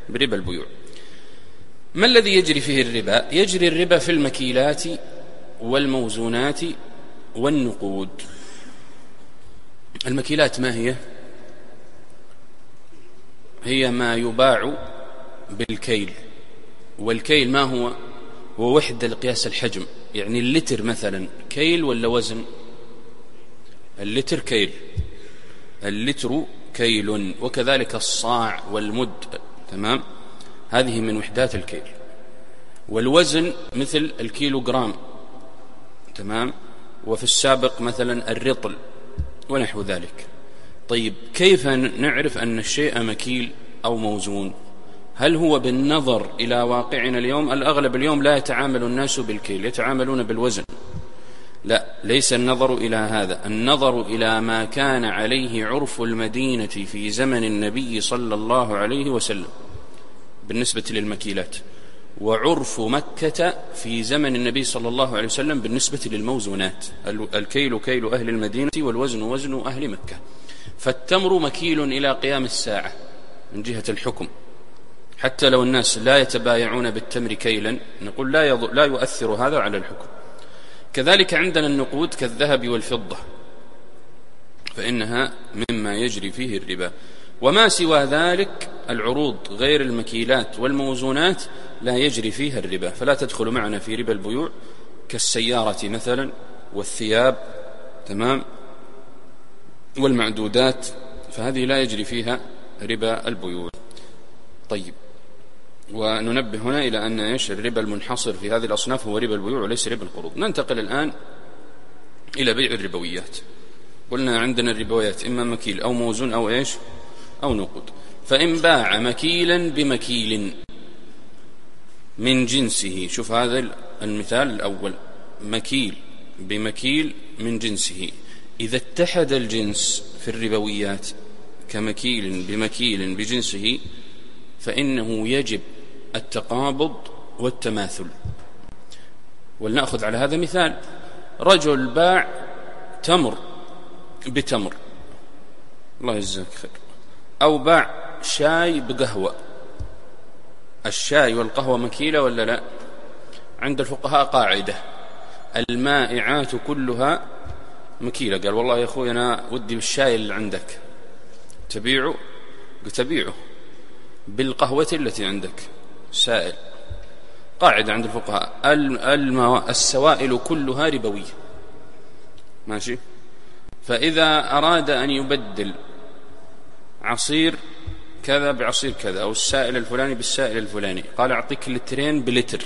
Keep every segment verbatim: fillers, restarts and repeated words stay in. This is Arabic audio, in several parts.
بربا البيوع. ما الذي يجري فيه الربا؟ يجري الربا في المكيلات والموزونات والنقود. المكيلات ما هي؟ هي ما يباع بالكيل، والكيل ما هو؟ هو وحدة لقياس الحجم. يعني اللتر مثلا كيل ولا وزن؟ اللتر كيل، اللتر كيل، وكذلك الصاع والمد، تمام؟ هذه من وحدات الكيل. والوزن مثل الكيلوغرام، تمام؟ وفي السابق مثلا الرطل ونحو ذلك. طيب كيف نعرف أن الشيء مكيل أو موزون؟ هل هو بالنظر إلى واقعنا اليوم؟ الأغلب اليوم لا يتعامل الناس بالكيل، يتعاملون بالوزن. لا، ليس النظر إلى هذا، النظر إلى ما كان عليه عرف المدينة في زمن النبي صلى الله عليه وسلم بالنسبة للمكيلات، وعرف مكة في زمن النبي صلى الله عليه وسلم بالنسبة للموزونات. الكيل كيل أهل المدينة والوزن وزن أهل مكة. فالتمر مكيل إلى قيام الساعة من جهة الحكم، حتى لو الناس لا يتبايعون بالتمر كيلا نقول لا, لا يؤثر هذا على الحكم. كذلك عندنا النقود كالذهب والفضة، فإنها مما يجري فيه الربا. وما سوى ذلك العروض غير المكيلات والموزونات لا يجري فيها الربا، فلا تدخل معنا في ربا البيوع، كالسيارة مثلا والثياب، تمام؟ والمعدودات، فهذه لا يجري فيها ربا البيوع. طيب، وننبه هنا إلى أن إيش الربا المنحصر في هذه الأصناف هو ربا البيوع وليس ربا القروض. ننتقل الآن إلى بيع الربويات. قلنا عندنا الربويات إما مكيل أو موزون أو إيش أو نقود. فإن باع مكيلا بمكيل من جنسه، شوف هذا المثال الأول، مكيل بمكيل من جنسه، إذا اتحد الجنس في الربويات كمكيل بمكيل بجنسه فإنه يجب التقابض والتماثل. ولنأخذ على هذا مثال، رجل باع تمر بتمر، الله يجزاك خير، أو باع شاي بقهوة. الشاي والقهوة مكيلة ولا لا؟ عند الفقهاء قاعدة المائعات كلها مكيلة. قال والله يا أخوي أنا ودي بالشاي اللي عندك، تبيعه؟ قلت تبيعه بالقهوة التي عندك سائل. قاعدة عند الفقهاء السوائل كلها ربوية، ماشي؟ فإذا أراد أن يبدل عصير كذا بعصير كذا أو السائل الفلاني بالسائل الفلاني، قال أعطيك لترين بلتر،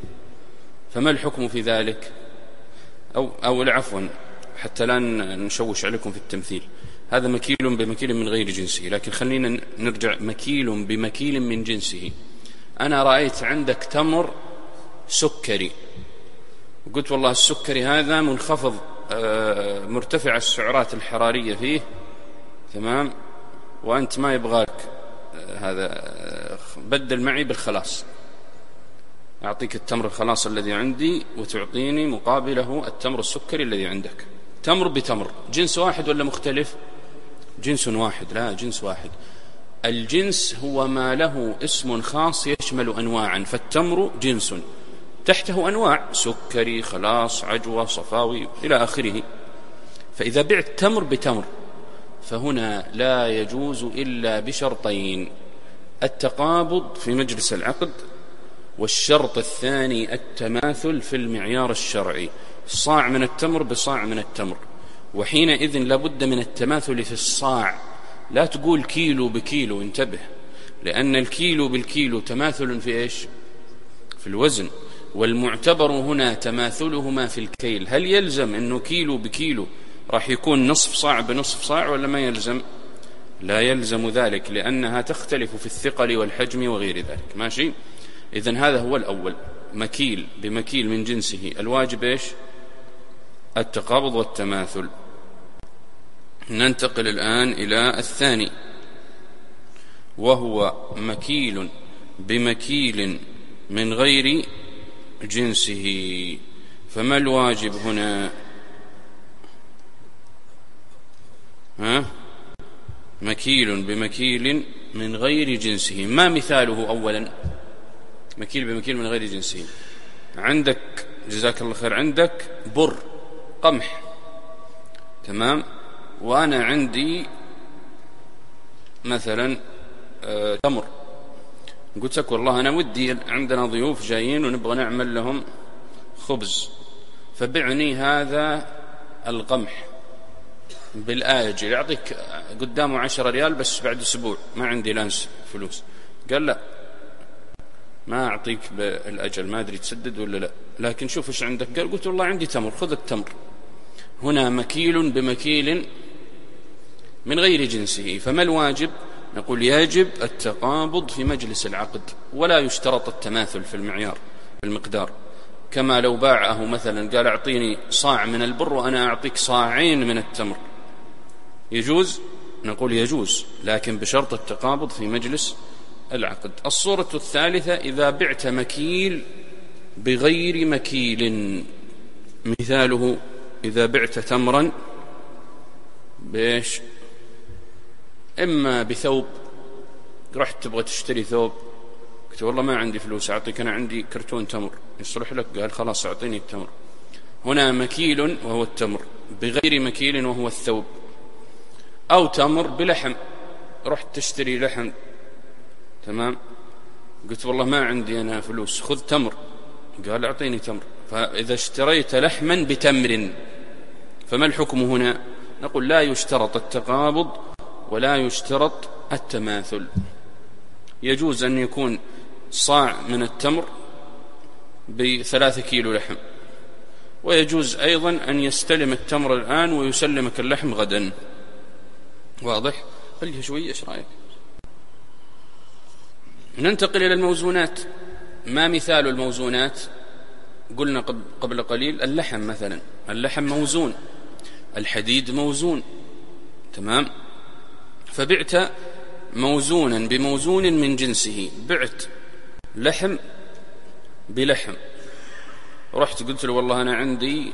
فما الحكم في ذلك؟ أو, أو عفوا حتى لا نشوش عليكم في التمثيل، هذا مكيل بمكيل من غير جنسه، لكن خلينا نرجع مكيل بمكيل من جنسه. أنا رأيت عندك تمر سكري، وقلت والله السكري هذا منخفض مرتفع السعرات الحرارية فيه، تمام؟ وأنت ما يبغاك هذا، بدل معي بالخلاص، أعطيك التمر الخلاص الذي عندي وتعطيني مقابله التمر السكري الذي عندك. تمر بتمر، جنس واحد ولا مختلف؟ جنس واحد، لا جنس واحد. الجنس هو ما له اسم خاص يشمل أنواعا، فالتمر جنس تحته أنواع، سكري، خلاص، عجوة، صفاوي إلى آخره. فإذا بعت تمر بتمر فهنا لا يجوز إلا بشرطين: التقابض في مجلس العقد، والشرط الثاني التماثل في المعيار الشرعي، صاع من التمر بصاع من التمر. وحينئذ لابد من التماثل في الصاع، لا تقول كيلو بكيلو، انتبه، لأن الكيلو بالكيلو تماثل في إيش؟ في الوزن، والمعتبر هنا تماثلهما في الكيل. هل يلزم أنه كيلو بكيلو راح يكون نصف صاع بنصف صاع ولا ما يلزم؟ لا يلزم ذلك، لأنها تختلف في الثقل والحجم وغير ذلك، ماشي؟ إذن هذا هو الأول، مكيل بمكيل من جنسه، الواجب إيش؟ التقابض والتماثل. ننتقل الآن إلى الثاني، وهو مكيل بمكيل من غير جنسه. فما الواجب هنا؟ ها؟ مكيل بمكيل من غير جنسه. ما مثاله؟ أولا مكيل بمكيل من غير جنسه. عندك جزاك الله خير عندك بر قمح، تمام، وأنا عندي مثلا آه تمر. قلت لك والله أنا ودي عندنا ضيوف جايين ونبغى نعمل لهم خبز، فبعني هذا القمح بالآجل، يعطيك قدامه عشرة ريال بس بعد أسبوع ما عندي لانس فلوس. قال لا، ما أعطيك بالأجل، ما أدري تسدد ولا لا، لكن شوف إيش عندك. قال قلت والله عندي تمر، خذ التمر. هنا مكيل بمكيل من غير جنسه. فما الواجب؟ نقول يجب التقابض في مجلس العقد، ولا يشترط التماثل في المعيار في المقدار. كما لو باعه مثلا قال أعطيني صاع من البر وأنا أعطيك صاعين من التمر، يجوز؟ نقول يجوز، لكن بشرط التقابض في مجلس العقد. الصورة الثالثة إذا بعت مكيل بغير مكيل. مثاله إذا بعت تمرا بإيش؟ إما بثوب، رحت تبغى تشتري ثوب، قلت والله ما عندي فلوس، أعطيك أنا عندي كرتون تمر يصلح لك، قال خلاص أعطيني التمر. هنا مكيل وهو التمر بغير مكيل وهو الثوب. أو تمر بلحم، رحت تشتري لحم، تمام، قلت والله ما عندي أنا فلوس، خذ تمر، قال أعطيني تمر. فإذا اشتريت لحما بتمر فما الحكم هنا؟ نقول لا يشترط التقابض ولا يشترط التماثل. يجوز أن يكون صاع من التمر بثلاثة كيلو لحم، ويجوز أيضا أن يستلم التمر الآن ويسلمك اللحم غدا. واضح؟ خليه شوي، إيش رأيك؟ ننتقل إلى الموزونات. ما مثال الموزونات؟ قلنا قبل قليل اللحم مثلا، اللحم موزون، الحديد موزون، تمام. فبعت موزونا بموزون من جنسه، بعت لحم بلحم، رحت قلت له والله أنا عندي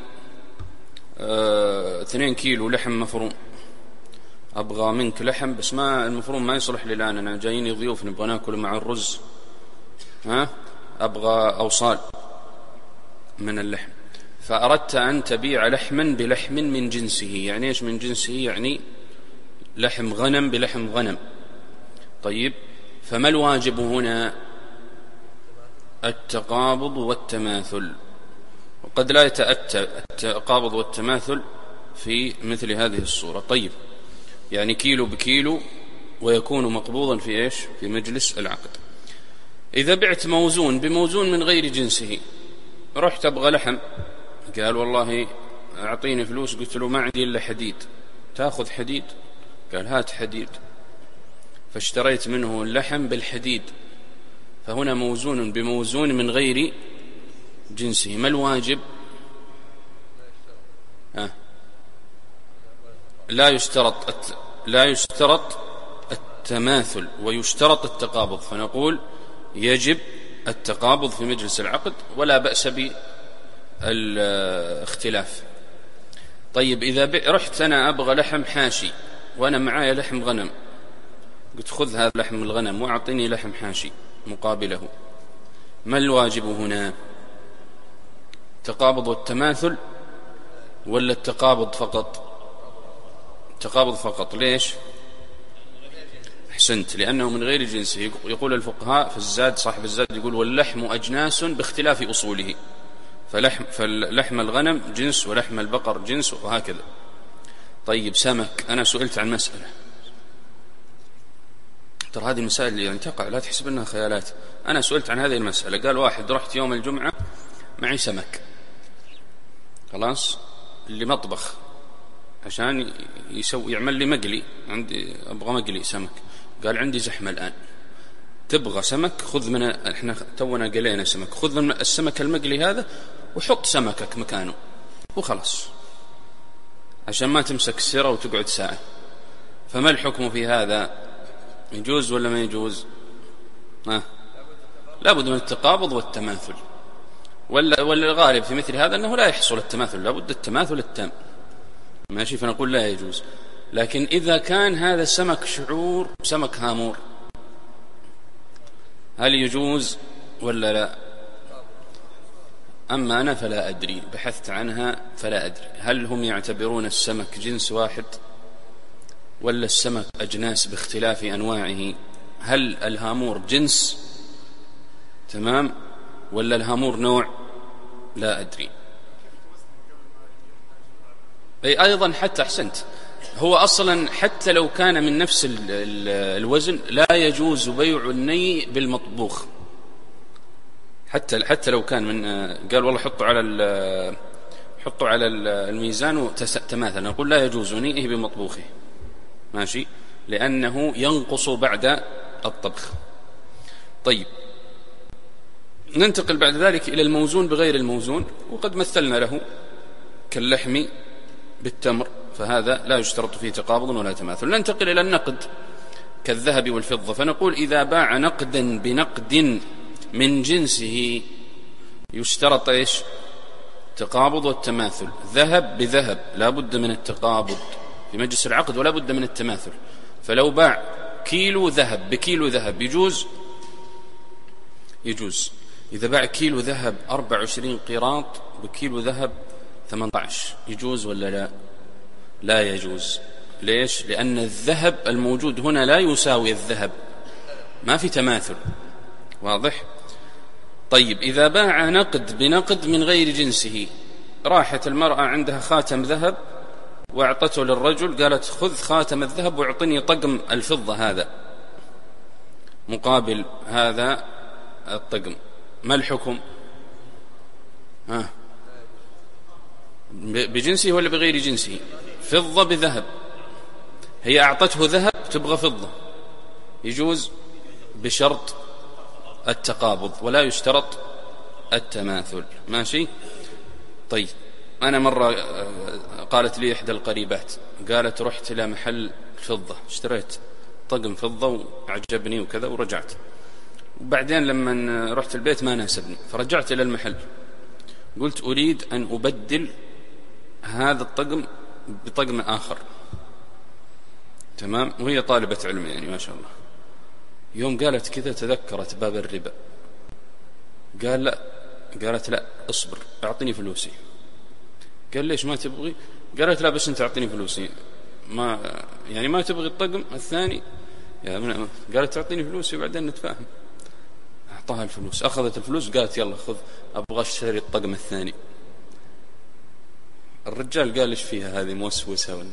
اه اثنين كيلو لحم مفروم، أبغى منك لحم بس ما المفروم ما يصلح لي الآن، أنا جاييني ضيوف نبغى ناكل مع الرز، ها أبغى أوصال من اللحم. فأردت أن تبيع لحما بلحم من جنسه. يعني إيش من جنسه؟ يعني لحم غنم بلحم غنم. طيب، فما الواجب هنا؟ التقابض والتماثل، وقد لا يتأتى التقابض والتماثل في مثل هذه الصورة. طيب، يعني كيلو بكيلو ويكون مقبوضا في إيش؟ في مجلس العقد. إذا بعت موزون بموزون من غير جنسه، رحت أبغى لحم، قال والله أعطيني فلوس، قلت له ما عندي إلا حديد، تأخذ حديد؟ قال هات حديد، فاشتريت منه اللحم بالحديد. فهنا موزون بموزون من غير جنسه. ما الواجب؟ آه. لا يشترط الت... لا يشترط التماثل ويشترط التقابض، فنقول يجب التقابض في مجلس العقد ولا بأس بالاختلاف. طيب، إذا ب... رحت أنا أبغى لحم حاشي وأنا معايا لحم غنم، قلت خذ هذا لحم الغنم وأعطيني لحم حاشي مقابله، ما الواجب هنا؟ التقابض والتماثل ولا التقابض فقط؟ التقابض فقط. ليش؟ أحسنت، لأنه من غير جنسه. يقول الفقهاء في الزاد، صاحب الزاد يقول واللحم أجناس باختلاف أصوله، فلحم, فلحم الغنم جنس ولحم البقر جنس وهكذا. طيب، سمك، أنا سئلت عن مسألة، ترى هذه المسائل اللي يعني تقع لا تحسب أنها خيالات. أنا سئلت عن هذه المسألة، قال واحد رحت يوم الجمعة معي سمك، خلاص، اللي مطبخ عشان يسوي يعمل لي مقلي، عندي أبغى مقلي سمك، قال عندي زحمة الآن، تبغى سمك خذ من احنا تونا قلينا سمك، خذ من السمك المقلي هذا وحط سمكك مكانه وخلاص، عشان ما تمسك السيرة وتقعد ساعة. فما الحكم في هذا؟ يجوز ولا ما يجوز؟ ها؟ لابد من التقابض والتماثل، ولا ولا الغالب في مثل هذا أنه لا يحصل التماثل، لابد التماثل التام، ماشي، فنقول لا يجوز. لكن إذا كان هذا السمك شعور، سمك هامور، هل يجوز ولا لا؟ أما أنا فلا أدري، بحثت عنها فلا أدري. هل هم يعتبرون السمك جنس واحد ولا السمك أجناس باختلاف أنواعه؟ هل الهامور جنس تمام ولا الهامور نوع؟ لا أدري. أي أيضا حتى أحسنت، هو أصلا حتى لو كان من نفس الوزن لا يجوز بيع الني بالمطبوخ، حتى حتى لو كان من قال والله حطوا على حطوا على الميزان وتماثل، نقول لا يجوز نيئه بمطبوخه ماشي، لأنه ينقص بعد الطبخ. طيب ننتقل بعد ذلك إلى الموزون بغير الموزون، وقد مثلنا له كاللحم بالتمر، فهذا لا يشترط فيه تقابض ولا تماثل. ننتقل إلى النقد كالذهب والفضة، فنقول إذا باع نقدا بنقد من جنسه يشترط إيش؟ تقابض والتماثل. ذهب بذهب لا بد من التقابض في مجلس العقد ولا بد من التماثل. فلو باع كيلو ذهب بكيلو ذهب يجوز؟ يجوز. إذا باع كيلو ذهب أربعة وعشرين قيراط بكيلو ذهب ثمانية عشر يجوز ولا لا؟ لا يجوز. ليش؟ لأن الذهب الموجود هنا لا يساوي الذهب، ما في تماثل. واضح؟ طيب إذا باع نقد بنقد من غير جنسه، راحت المرأة عندها خاتم ذهب وأعطته للرجل، قالت خذ خاتم الذهب واعطني طقم الفضة هذا مقابل هذا الطقم، ما الحكم؟ ها بجنسه ولا بغير جنسه؟ فضة بذهب، هي أعطته ذهب تبغى فضة، يجوز بشرط التقابض ولا يشترط التماثل ماشي. طيب أنا مرة قالت لي إحدى القريبات، قالت رحت إلى محل فضة اشتريت طقم فضة وعجبني وكذا ورجعت، وبعدين لما رحت البيت ما ناسبني فرجعت إلى المحل قلت أريد أن أبدل هذا الطقم بطقم آخر تمام، وهي طالبة علم يعني ما شاء الله. يوم قالت كذا تذكرت باب الربا، قال لا، قالت لا اصبر اعطني فلوسي. قال ليش ما تبغي؟ قالت لا بس انت اعطيني فلوسي، ما يعني ما تبغي الطقم الثاني؟ يعني قالت اعطيني فلوسي وبعدين نتفاهم. اعطاها الفلوس، اخذت الفلوس قالت يلا خذ ابغى اشتري الطقم الثاني. الرجال قال ايش فيها هذه موسوسه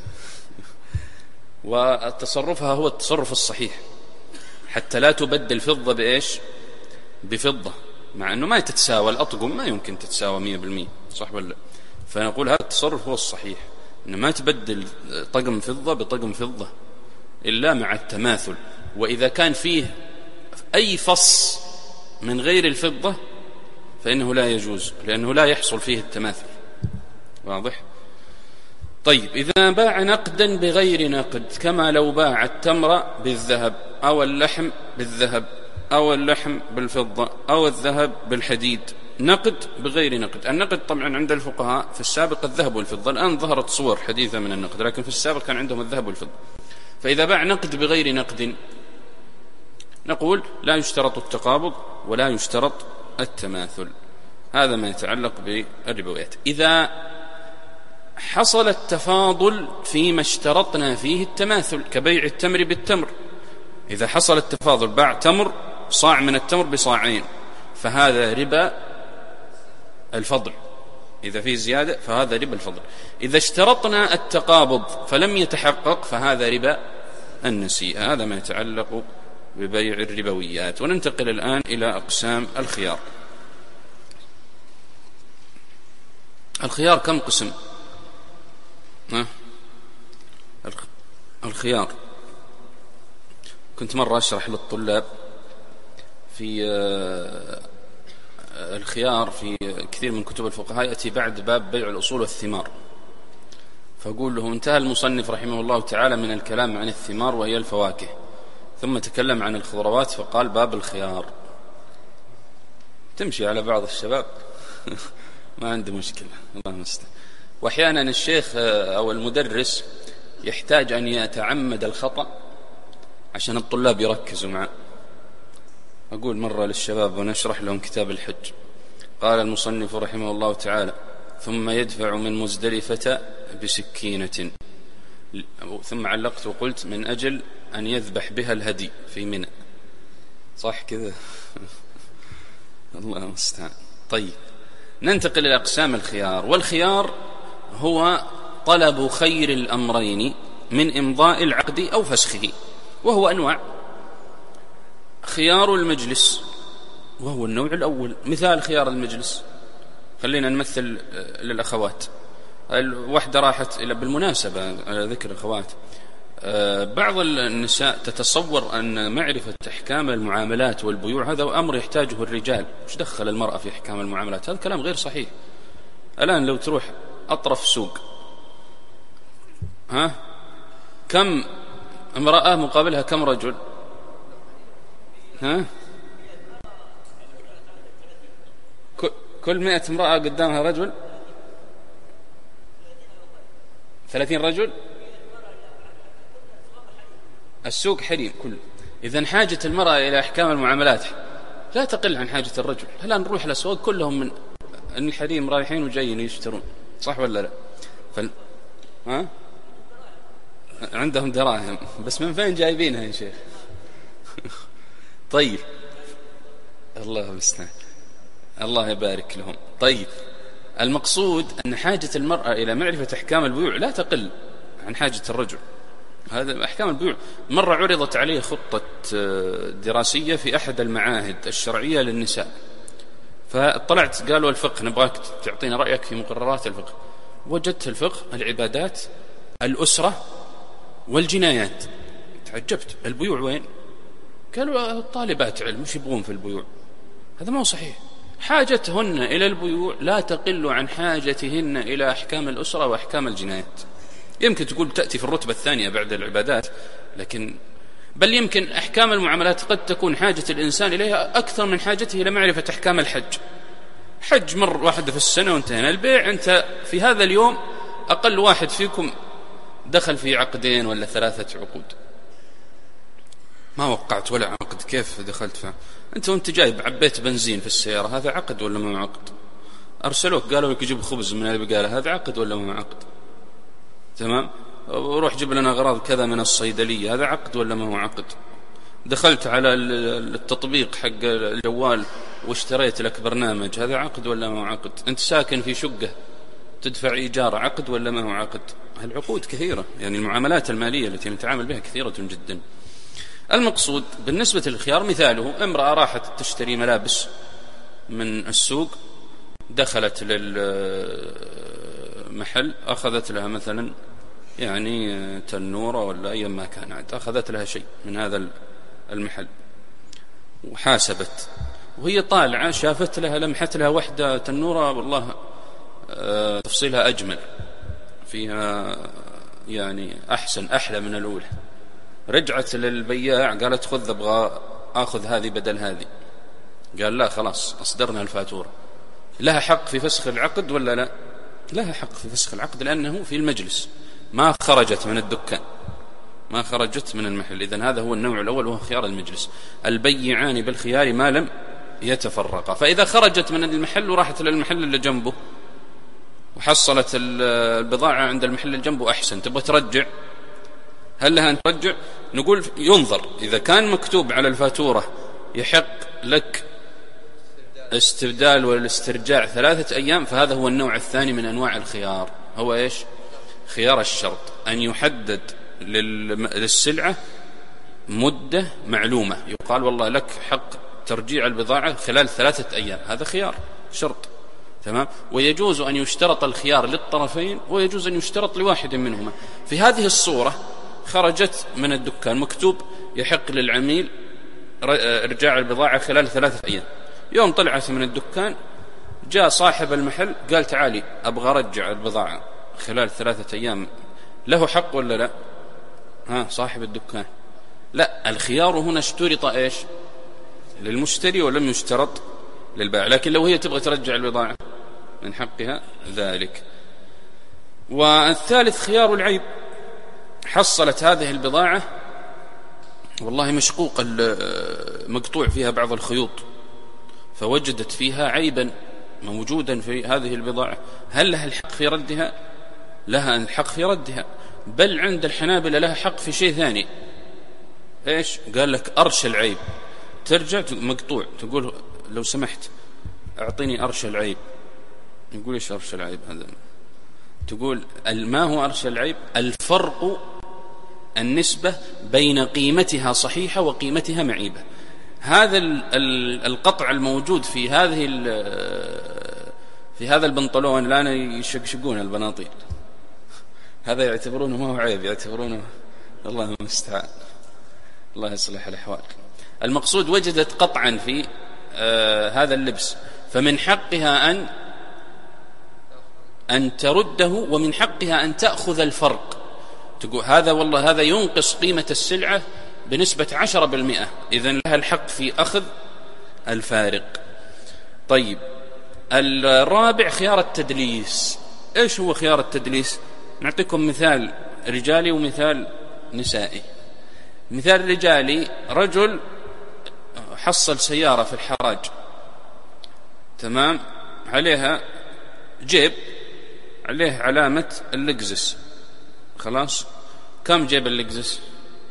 وتصرفها هو التصرف الصحيح، حتى لا تبدل فضة بإيش؟ بفضة، مع أنه ما تتساوى الأطقم، ما يمكن تتساوى مية بالمية صح ولا؟ فنقول هذا التصرف هو الصحيح، أنه ما تبدل طقم فضة بطقم فضة إلا مع التماثل. وإذا كان فيه أي فص من غير الفضة فإنه لا يجوز، لأنه لا يحصل فيه التماثل. واضح؟ طيب إذا باع نقدا بغير نقد، كما لو باع التمر بالذهب أو اللحم بالذهب أو اللحم بالفضة أو الذهب بالحديد، نقد بغير نقد. النقد طبعا عند الفقهاء في السابق الذهب والفضة، الآن ظهرت صور حديثة من النقد، لكن في السابق كان عندهم الذهب والفضة. فإذا باع نقد بغير نقد نقول لا يشترط التقابض ولا يشترط التماثل. هذا ما يتعلق بالربويات. إذا حصل التفاضل فيما اشترطنا فيه التماثل كبيع التمر بالتمر، إذا حصل التفاضل باع تمر صاع من التمر بصاعين فهذا ربا الفضل، إذا فيه زيادة فهذا ربا الفضل. إذا اشترطنا التقابض فلم يتحقق فهذا ربا النسيئة. هذا ما يتعلق ببيع الربويات. وننتقل الآن إلى أقسام الخيار. الخيار كم قسم؟ ها؟ الخيار كنت مرة أشرح للطلاب في الخيار في كثير من كتب الفقهاء يأتي بعد باب بيع الأصول والثمار، فأقول له انتهى المصنف رحمه الله تعالى من الكلام عن الثمار وهي الفواكه، ثم تكلم عن الخضروات فقال باب الخيار. تمشي على بعض الشباب ما عنده مشكلة، الله المستعان. وأحيانا الشيخ أو المدرس يحتاج أن يتعمد الخطأ عشان الطلاب يركزوا معه، أقول مرة للشباب ونشرح لهم كتاب الحج، قال المصنف رحمه الله تعالى: ثم يدفع من مزدلفة بسكينة، ثم علقت وقلت من أجل أن يذبح بها الهدي في منى. صح كذا؟ الله المستعان. طيب، ننتقل إلى أقسام الخيار. والخيار هو طلب خير الأمرين من إمضاء العقد أو فسخه، وهو أنواع: خيار المجلس وهو النوع الأول. مثال خيار المجلس، خلينا نمثل للأخوات. الوحدة راحت إلى، بالمناسبة على ذكر الأخوات، بعض النساء تتصور أن معرفة أحكام المعاملات والبيوع هذا أمر يحتاجه الرجال، وش دخل المرأة في أحكام المعاملات؟ هذا كلام غير صحيح. الآن لو تروح أطرف سوق، ها كم امرأة مقابلها كم رجل؟ ها كل مئة امرأة قدامها رجل، ثلاثين رجل. السوق حريم كله. إذن حاجة المرأة إلى أحكام المعاملات لا تقل عن حاجة الرجل. هلا نروح الأسواق كلهم من أن الحريم رايحين وجايين يشترون، صح ولا لا؟ فل... ها؟ عندهم دراهم، بس من فين جايبينها يا شيخ؟ طيب، الله المستعان، الله يبارك لهم. طيب، المقصود أن حاجة المرأة إلى معرفة أحكام البيوع لا تقل عن حاجة الرجل. هذا أحكام البيوع. مرة عرضت عليه خطة دراسية في أحد المعاهد الشرعية للنساء، فاطلعت قالوا الفقه، نبغاك تعطينا رأيك في مقررات الفقه. وجدت الفقه العبادات، الأسرة، والجنايات. تعجبت، البيوع وين؟ قالوا الطالبات علم وش يبغون في البيوع؟ هذا ما هو صحيح. حاجتهن إلى البيوع لا تقل عن حاجتهن إلى أحكام الأسرة وأحكام الجنايات. يمكن تقول تأتي في الرتبة الثانية بعد العبادات، لكن بل يمكن أحكام المعاملات قد تكون حاجة الإنسان إليها أكثر من حاجته إلى معرفة أحكام الحج. حج مرة واحدة في السنة وانتهينا. البيع أنت في هذا اليوم أقل واحد فيكم دخل في عقدين ولا ثلاثة عقود، ما وقعت ولا عقد. كيف دخلت فيه؟ أنت وانت جايب عبيت بنزين في السيارة، هذا عقد ولا ما عقد؟ أرسلوك قالوا لك جيب خبز من البقالة، هذا عقد ولا ما عقد؟ تمام. وروح جيب لنا أغراض كذا من الصيدلية، هذا عقد ولا ما هو عقد؟ دخلت على التطبيق حق الجوال واشتريت لك برنامج، هذا عقد ولا ما هو عقد؟ أنت ساكن في شقة تدفع إيجار، عقد ولا ما هو عقد؟ العقود كثيرة، يعني المعاملات المالية التي نتعامل بها كثيرة جدا. المقصود بالنسبة للخيار مثاله: امرأة راحت تشتري ملابس من السوق، دخلت للمحل، أخذت لها مثلا يعني تنورة ولا أي ما كان عاد، أخذت لها شيء من هذا المحل وحاسبت، وهي طالعة شافت لها، لمحت لها وحدة تنورة والله تفصيلها أجمل، فيها يعني أحسن أحلى من الأولى. رجعت للبياع قالت خذ، أبغى أخذ هذه بدل هذه. قال لا خلاص أصدرنا الفاتورة. لها حق في فسخ العقد ولا لا؟ لها حق في فسخ العقد، لأنه في المجلس، ما خرجت من الدكان، ما خرجت من المحل. إذن هذا هو النوع الأول، وهو خيار المجلس. البيعان بالخيار ما لم يتفرقا. فإذا خرجت من المحل وراحت للمحل اللي جنبه وحصلت البضاعة عند المحل اللي جنبه أحسن، تبغى ترجع، هل لها أن ترجع؟ نقول ينظر، إذا كان مكتوب على الفاتورة يحق لك استبدال والاسترجاع ثلاثة أيام، فهذا هو النوع الثاني من أنواع الخيار. هو إيش؟ خيار الشرط، أن يحدد للسلعة مدة معلومة، يقال والله لك حق ترجيع البضاعة خلال ثلاثة أيام، هذا خيار شرط. تمام. ويجوز أن يشترط الخيار للطرفين، ويجوز أن يشترط لواحد منهما. في هذه الصورة خرجت من الدكان مكتوب يحق للعميل ارجاع البضاعة خلال ثلاثة أيام. يوم طلعت من الدكان جاء صاحب المحل قال تعالي أبغى أرجع البضاعة خلال ثلاثة أيام، له حق ولا لا؟ ها صاحب الدكان لا، الخيار هنا اشترط إيش؟ للمشتري ولم يشترط للبائع. لكن لو هي تبغى ترجع البضاعة من حقها ذلك. والثالث خيار العيب، حصلت هذه البضاعة والله مشقوق مقطوع فيها بعض الخيوط، فوجدت فيها عيبا موجودا في هذه البضاعة، هل لها الحق في ردها؟ لها الحق في ردها، بل عند الحنابلة لها حق في شيء ثاني. إيش؟ قال لك أرش العيب، ترجع مقطوع تقول لو سمحت أعطيني أرش العيب. يقول إيش أرش العيب هذا؟ تقول ما هو أرش العيب؟ الفرق النسبة بين قيمتها صحيحة وقيمتها معيبة. هذا القطع الموجود في هذه في هذا البنطلون الآن يشقشقون البناطيل، هذا يعتبرونه ما هو عيب، يعتبرونه الله المستعان، الله يصلح الأحوال. المقصود وجدت قطعا في آه هذا اللبس، فمن حقها أن أن ترده، ومن حقها أن تأخذ الفرق. تقول هذا والله هذا ينقص قيمة السلعة بنسبة عشرة بالمئة، إذن لها الحق في أخذ الفارق. طيب، الرابع خيار التدليس. إيش هو خيار التدليس؟ نعطيكم مثال رجالي ومثال نسائي. مثال رجالي: رجل حصل سيارة في الحراج، تمام، عليها جيب عليه علامة اللكزس، خلاص. كم جيب اللكزس؟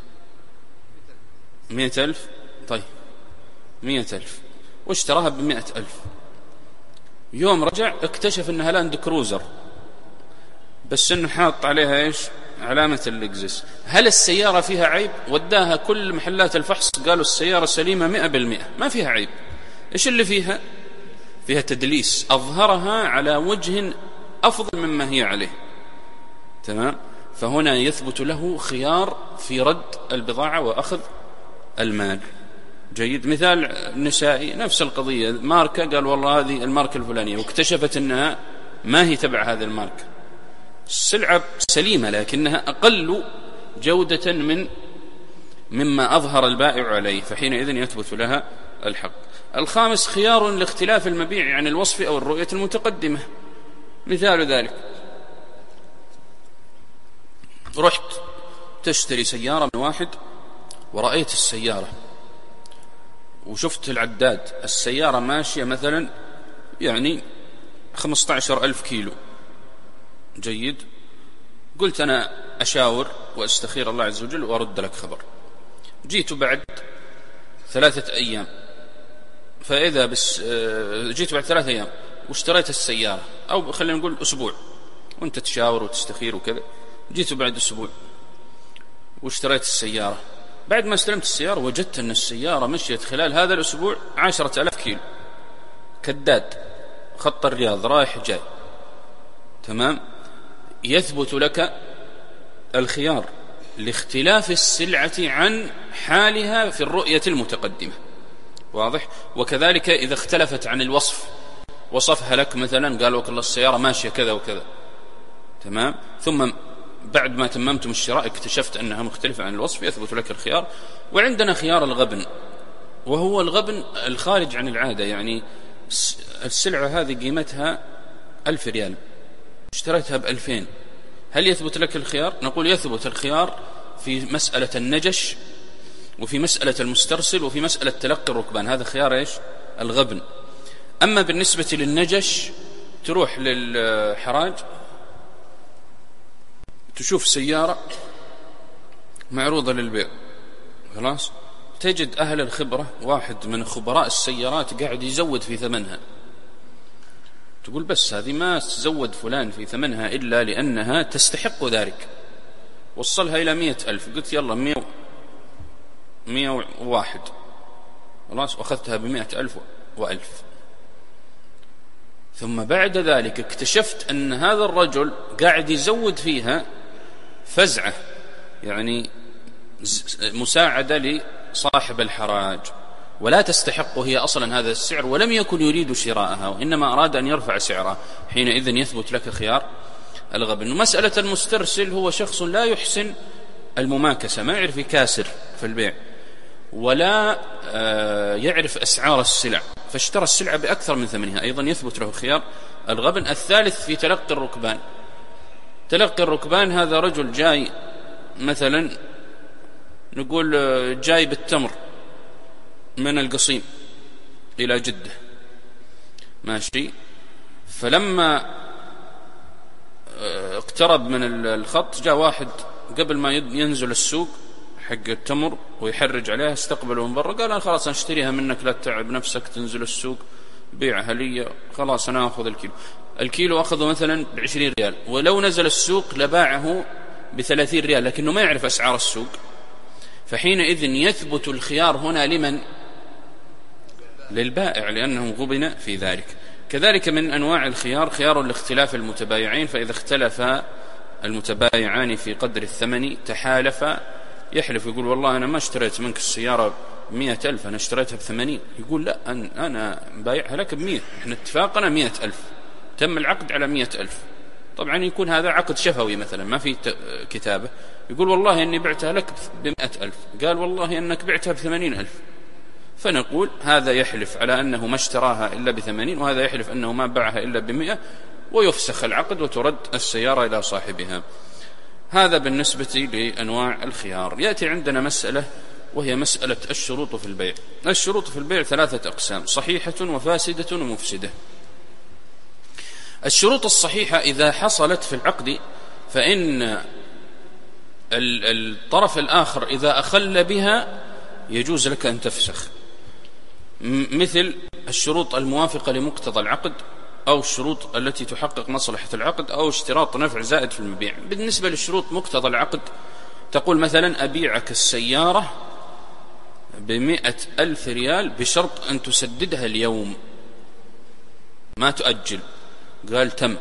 مئة ألف. طيب، مئة ألف، واشتراها بمئة ألف. يوم رجع اكتشف انها لاند كروزر، بس انه حاط عليها ايش؟ علامة اللكزس. هل السيارة فيها عيب؟ وداها كل محلات الفحص قالوا السيارة سليمة مئة بالمئة، ما فيها عيب. ايش اللي فيها؟ فيها تدليس، أظهرها على وجه أفضل مما هي عليه، تمام. فهنا يثبت له خيار في رد البضاعة وأخذ المال. جيد. مثال نسائي نفس القضية، ماركة قال والله هذه الماركة الفلانية، واكتشفت أنها ما هي تبع هذه الماركة، السلعة سليمة لكنها أقل جودة من مما أظهر البائع عليه، فحينئذ يثبت لها الحق. الخامس خيار لاختلاف المبيع عن الوصف أو الرؤية المتقدمة. مثال ذلك: رحت تشتري سيارة من واحد، ورأيت السيارة وشفت العداد، السيارة ماشية مثلا يعني خمسة عشر ألف كيلو. جيد. قلت أنا أشاور وأستخير الله عز وجل وأرد لك خبر. جيت بعد ثلاثة أيام، فإذا بس جيت بعد ثلاثة أيام واشتريت السيارة، أو خلينا نقول أسبوع، وأنت تشاور وتستخير وكذا. جيت بعد أسبوع واشتريت السيارة. بعد ما استلمت السيارة وجدت أن السيارة مشيت خلال هذا الأسبوع عشرة ألاف كيلو، كداد، خط الرياض رايح جاي، تمام. يثبت لك الخيار لاختلاف السلعة عن حالها في الرؤية المتقدمة، واضح. وكذلك إذا اختلفت عن الوصف، وصفها لك مثلا قالوا والله السيارة ماشية كذا وكذا، تمام، ثم بعد ما تممتم الشراء اكتشفت أنها مختلفة عن الوصف، يثبت لك الخيار. وعندنا خيار الغبن، وهو الغبن الخارج عن العادة، يعني السلعة هذه قيمتها ألف ريال، اشتريتها بألفين، هل يثبت لك الخيار؟ نقول يثبت الخيار في مسألة النجش، وفي مسألة المسترسل، وفي مسألة تلقي الركبان. هذا خيار إيش؟ الغبن. أما بالنسبة للنجش، تروح للحراج تشوف سيارة معروضة للبيع، خلاص، تجد أهل الخبرة، واحد من خبراء السيارات قاعد يزود في ثمنها، تقول بس هذه ما تزود فلان في ثمنها إلا لأنها تستحق ذلك، وصلها إلى مئة ألف، قلت يلا مئة مئة وواحد، خلاص، وأخذتها بمئة ألف وألف. ثم بعد ذلك اكتشفت أن هذا الرجل قاعد يزود فيها فزعة، يعني مساعدة لصاحب الحراج، ولا تستحق هي أصلا هذا السعر، ولم يكن يريد شراءها، وإنما أراد أن يرفع سعرها، حينئذ يثبت لك خيار الغبن. مسألة المسترسل هو شخص لا يحسن المماكسة، ما يعرف يكاسر في البيع، ولا يعرف أسعار السلع، فاشترى السلعة بأكثر من ثمنها، أيضا يثبت له خيار الغبن. الثالث في تلقي الركبان. تلقي الركبان، هذا رجل جاي مثلا نقول جايب التمر من القصيم إلى جدة، ماشي، فلما اقترب من الخط جاء واحد قبل ما ينزل السوق حق التمر ويحرج عليها، استقبله من برا، قال أنا خلاص أشتريها منك لا تتعب نفسك تنزل السوق، بيعها لي، خلاص أنا أخذ الكيلو. الكيلو أخذه مثلا بعشرين ريال، ولو نزل السوق لباعه بثلاثين ريال، لكنه ما يعرف أسعار السوق، فحينئذ يثبت الخيار هنا لمن؟ للبائع، لأنه غبن في ذلك. كذلك من أنواع الخيار خيار الاختلاف المتبايعين، فإذا اختلف المتبايعان في قدر الثمن تحالفا، يحلف يقول والله أنا ما اشتريت منك السيارة مئة ألف، أنا اشتريتها بثمانين، يقول لا أنا بايعها لك بمئة، إحنا اتفاقنا مئة ألف، تم العقد على مئة ألف. طبعا يكون هذا عقد شفوي مثلا ما في كتابة، يقول والله أني بعتها لك بمئة ألف، قال والله أنك بعتها بثمانين ألف، فنقول هذا يحلف على أنه ما اشتراها إلا بثمانين، وهذا يحلف أنه ما باعها إلا بمئة، ويفسخ العقد وترد السيارة إلى صاحبها. هذا بالنسبة لأنواع الخيار. يأتي عندنا مسألة وهي مسألة الشروط في البيع. الشروط في البيع ثلاثة أقسام: صحيحة وفاسدة ومفسدة. الشروط الصحيحة إذا حصلت في العقد فإن الطرف الآخر إذا أخل بها يجوز لك أن تفسخ، مثل الشروط الموافقة لمقتضى العقد، أو الشروط التي تحقق مصلحة العقد، أو اشتراط نفع زائد في المبيع. بالنسبة للشروط مقتضى العقد تقول مثلا أبيعك السيارة بمئة ألف ريال بشرط أن تسددها اليوم ما تؤجل، قال تم،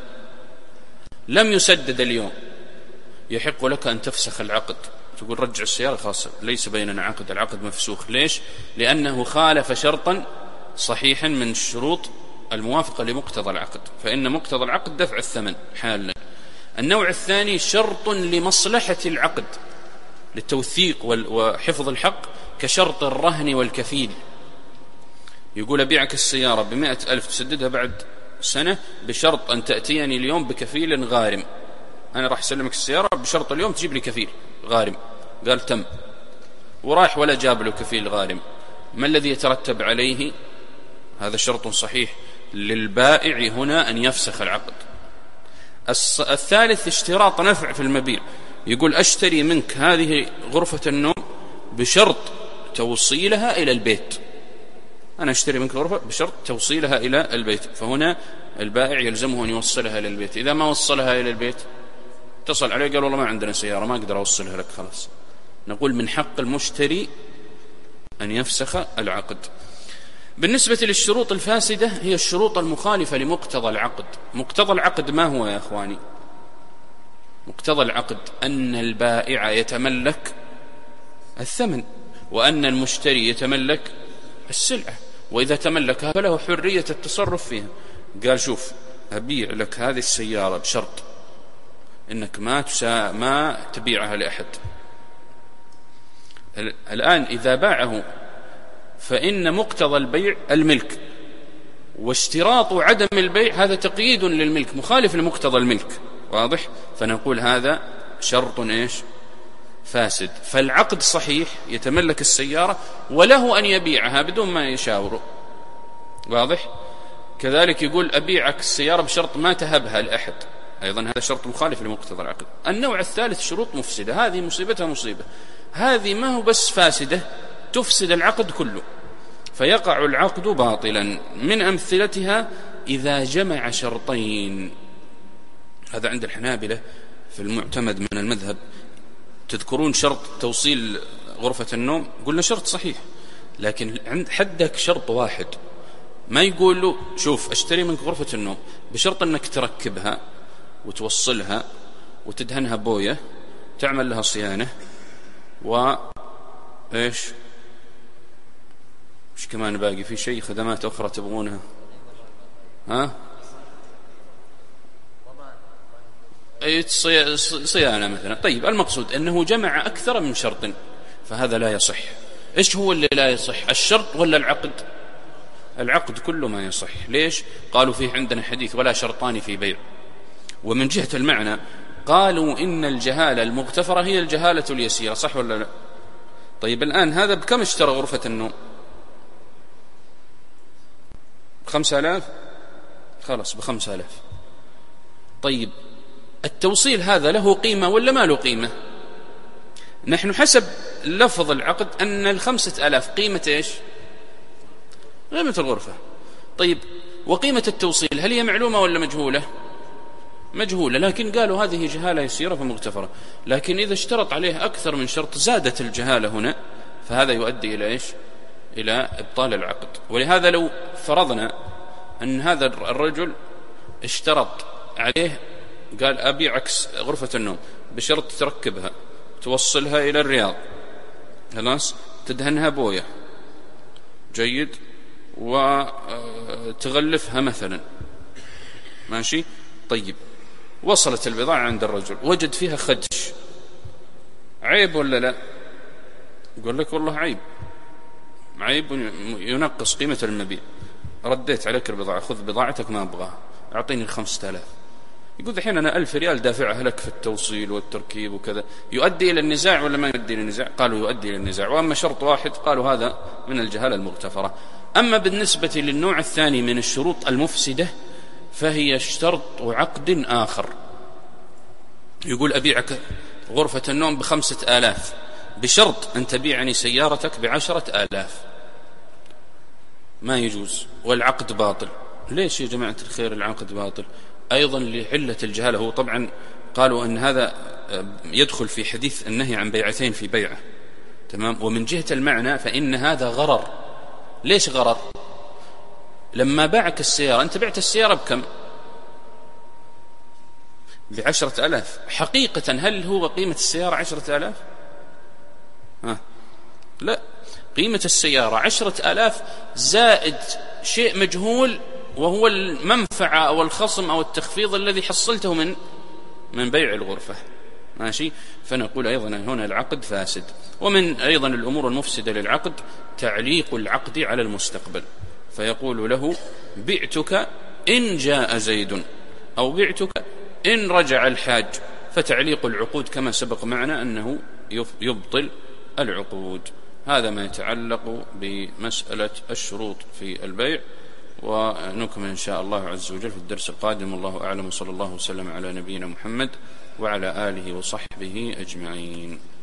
لم يسدد اليوم، يحق لك أن تفسخ العقد، تقول رجع السيارة خاصة، ليس بيننا عقد، العقد مفسوخ. ليش؟ لأنه خالف شرطا صحيحا من الشروط الموافقة لمقتضى العقد، فإن مقتضى العقد دفع الثمن حالا. النوع الثاني شرط لمصلحة العقد للتوثيق وحفظ الحق، كشرط الرهن والكفيل، يقول أبيعك السيارة بمئة ألف تسددها بعد سنة بشرط أن تأتيني اليوم بكفيل غارم، أنا راح أسلمك السيارة بشرط اليوم تجيب لي كفيل غارم، قال تم، وراح ولا جاب له كفيل غارم، ما الذي يترتب عليه؟ هذا شرط صحيح للبائع هنا أن يفسخ العقد. الثالث اشتراط نفع في المبيع، يقول أشتري منك هذه غرفة النوم بشرط توصيلها إلى البيت، أنا أشتري منك غرفة بشرط توصيلها إلى البيت، فهنا البائع يلزمه أن يوصلها إلى البيت. إذا ما وصلها إلى البيت اتصل عليه قال والله ما عندنا سيارة ما أقدر أوصلها لك، خلاص، نقول من حق المشتري أن يفسخ العقد. بالنسبة للشروط الفاسدة هي الشروط المخالفة لمقتضى العقد. مقتضى العقد ما هو يا أخواني؟ مقتضى العقد أن البائع يتملك الثمن، وأن المشتري يتملك السلعة، وإذا تملكها فله حرية التصرف فيها. قال شوف أبيع لك هذه السيارة بشرط إنك ما تسا ما تبيعها لأحد. الآن إذا باعه فإن مقتضى البيع الملك، واشتراط عدم البيع هذا تقييد للملك مخالف لمقتضى الملك، واضح؟ فنقول هذا شرط إيش؟ فاسد. فالعقد صحيح، يتملك السيارة وله أن يبيعها بدون ما يشاوره، واضح؟ كذلك يقول أبيعك السيارة بشرط ما تهبها لأحد، أيضا هذا شرط مخالف لمقتضى العقد. النوع الثالث شروط مفسدة، هذه مصيبتها مصيبة، هذه ما هو بس فاسدة، تفسد العقد كله، فيقع العقد باطلا. من أمثلتها إذا جمع شرطين، هذا عند الحنابلة في المعتمد من المذهب. تذكرون شرط توصيل غرفة النوم؟ قلنا شرط صحيح، لكن عند حدك شرط واحد، ما يقول له شوف اشتري منك غرفة النوم بشرط أنك تركبها وتوصلها وتدهنها بوية، تعمل لها صيانة، و إيش إيش كمان باقي؟ في شيء خدمات أخرى تبغونها؟ ها؟ صيانة مثلا. طيب المقصود أنه جمع أكثر من شرط، فهذا لا يصح. إيش هو اللي لا يصح؟ الشرط ولا العقد؟ العقد كله ما يصح. ليش؟ قالوا فيه عندنا حديث ولا شرطان في بيع. ومن جهة المعنى قالوا إن الجهالة المغتفرة هي الجهالة اليسيرة، صح ولا لا؟ طيب الآن هذا بكم اشترى غرفة النوم؟ بخمسة آلاف، خلاص بخمسة آلاف. طيب التوصيل هذا له قيمة ولا ما له قيمة؟ نحن حسب لفظ العقد أن الخمسة آلاف قيمة إيش؟ قيمة الغرفة. طيب وقيمة التوصيل هل هي معلومة ولا مجهولة؟ مجهولة، لكن قالوا هذه جهالة يسيرة فمغتفرة. لكن إذا اشترط عليه أكثر من شرط زادت الجهالة هنا، فهذا يؤدي إلى إيش؟ إلى إبطال العقد. ولهذا لو فرضنا أن هذا الرجل اشترط عليه، قال أبيعك غرفة النوم بشرط تركبها، توصلها إلى الرياض، خلاص، تدهنها بوية جيد، وتغلفها مثلا، ماشي. طيب وصلت البضاعة عند الرجل، وجد فيها خدش، عيب ولا لا؟ يقول لك والله عيب، عيب ينقص قيمة المبيع. رديت عليك البضاعة، خذ بضاعتك ما أبغاها، أعطيني الخمسة آلاف. يقول الحين أنا ألف ريال دافعها لك في التوصيل والتركيب وكذا. يؤدي إلى النزاع ولا ما يؤدي إلى النزاع؟ قالوا يؤدي إلى النزاع. وأما شرط واحد قالوا هذا من الجهالة المغتفرة. أما بالنسبة للنوع الثاني من الشروط المفسدة فهي اشترط عقد آخر. يقول أبيعك غرفة النوم بخمسة آلاف بشرط أن تبيعني سيارتك بعشرة آلاف، ما يجوز، والعقد باطل. ليش يا جماعة الخير العقد باطل؟ أيضا لعلة الجهالة. هو طبعا قالوا أن هذا يدخل في حديث النهي عن بيعتين في بيعة، تمام. ومن جهة المعنى فإن هذا غرر. ليش غرر؟ لما باعك السيارة، أنت بعت السيارة بكم؟ بعشرة آلاف. حقيقة هل هو قيمة السيارة عشرة آلاف؟ ها؟ لا، قيمة السيارة عشرة آلاف زائد شيء مجهول، وهو المنفعة أو الخصم أو التخفيض الذي حصلته من من بيع الغرفة، ماشي. فنقول أيضا هنا العقد فاسد. ومن أيضا الأمور المفسدة للعقد تعليق العقد على المستقبل، فيقول له بعتك إن جاء زيد، أو بعتك إن رجع الحاج. فتعليق العقود كما سبق معنا أنه يبطل العقود. هذا ما يتعلق بمسألة الشروط في البيع، ونكمل إن شاء الله عز وجل في الدرس القادم. والله أعلم، وصلى الله وسلم على نبينا محمد وعلى آله وصحبه أجمعين.